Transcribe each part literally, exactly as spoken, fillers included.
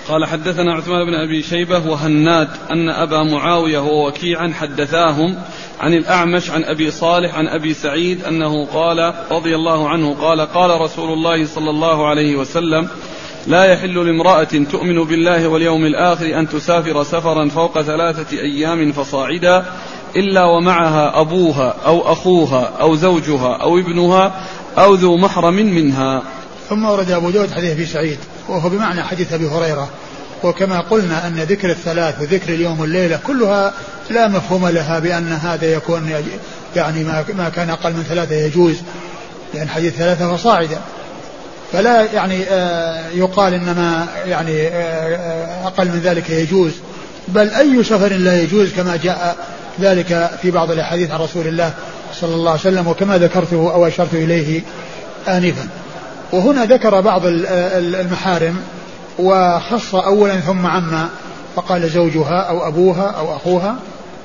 قال حدثنا عثمان بن أبي شيبة وهناد أن أبا معاوية ووكيعا حدثاهم عن الأعمش عن أبي صالح عن أبي سعيد أنه قال رضي الله عنه قال قال رسول الله صلى الله عليه وسلم لا يحل لامرأة تؤمن بالله واليوم الآخر أن تسافر سفرا فوق ثلاثة أيام فصاعدا إلا ومعها أبوها أو أخوها أو زوجها أو ابنها أو ذو محرم منها. ثم ورد أبو داود حديث أبي سعيد وهو بمعنى حديث أبي هريرة. وكما قلنا أن ذكر الثلاث وذكر اليوم والليلة كلها لا مفهوم لها بأن هذا يكون يعني ما كان أقل من ثلاثة يجوز، لأن حديث ثلاثة فصاعدا، فلا يعني يقال إنما يعني أقل من ذلك يجوز، بل أي سفر لا يجوز كما جاء ذلك في بعض الأحاديث عن رسول الله صلى الله عليه وسلم وكما ذكرته أو أشرت إليه آنفا. وهنا ذكر بعض المحارم وخص أولا ثم عما، فقال زوجها أو أبوها أو أخوها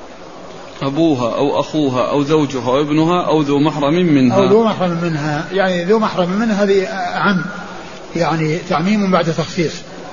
أبوها أو أخوها أو زوجها أو ابنها أو ذو محرم منها أو ذو محرم منها يعني ذو محرم منها هذه عم، يعني تعميم بعد تخصيص.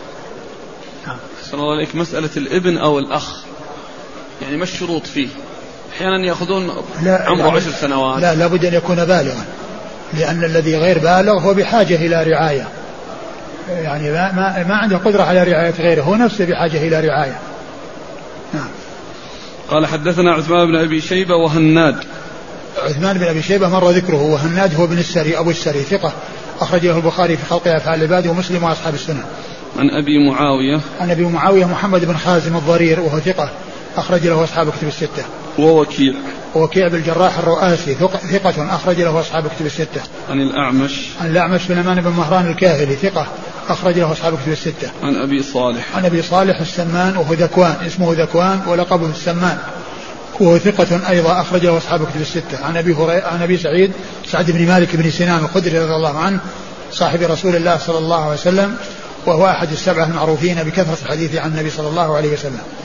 أحسن الله عليك. مسألة الابن أو الأخ يعني ما الشروط فيه؟ أحيانا يأخذون عمره عشر سنوات. لا لابد أن يكون بالغا، لأن الذي غير بالغ هو بحاجة إلى رعاية، يعني ما, ما, ما عنده قدرة على رعاية غيره، هو نفسه بحاجة إلى رعاية. نعم. قال حدثنا عثمان بن أبي شيبة وهناد. عثمان بن أبي شيبة مر ذكره، وهناد هو بن السري أبو السري ثقة أخرج له البخاري في خلق أفعال العباد ومسلم وأصحاب السنة. عن أبي معاوية عن أبي معاوية محمد بن خازم الضرير وهو ثقة أخرج له أصحاب كتب الستة. ووكيع ووكيع بالجراح الرؤاسي ثقة أخرج له أصحاب كتب الستة. عن الأعمش عن الأعمش بن أمان بن مهران الكاهلي ثقة أخرج له أصحاب كتب الستة. عن أبي صالح عن أبي صالح السمان وهو ذكوان اسمه ذكوان ولقبه السمان وهو ثقة أيضا أخرج له أصحاب كتب الستة. عن أبي هريرة عن أبي سعيد سعد بن مالك بن سنان الخدري رضي الله عنه صاحب رسول الله صلى الله عليه وسلم، وهو أحد السبعة المعروفين بكثرة الحديث عن النبي صلى الله عليه وسلم.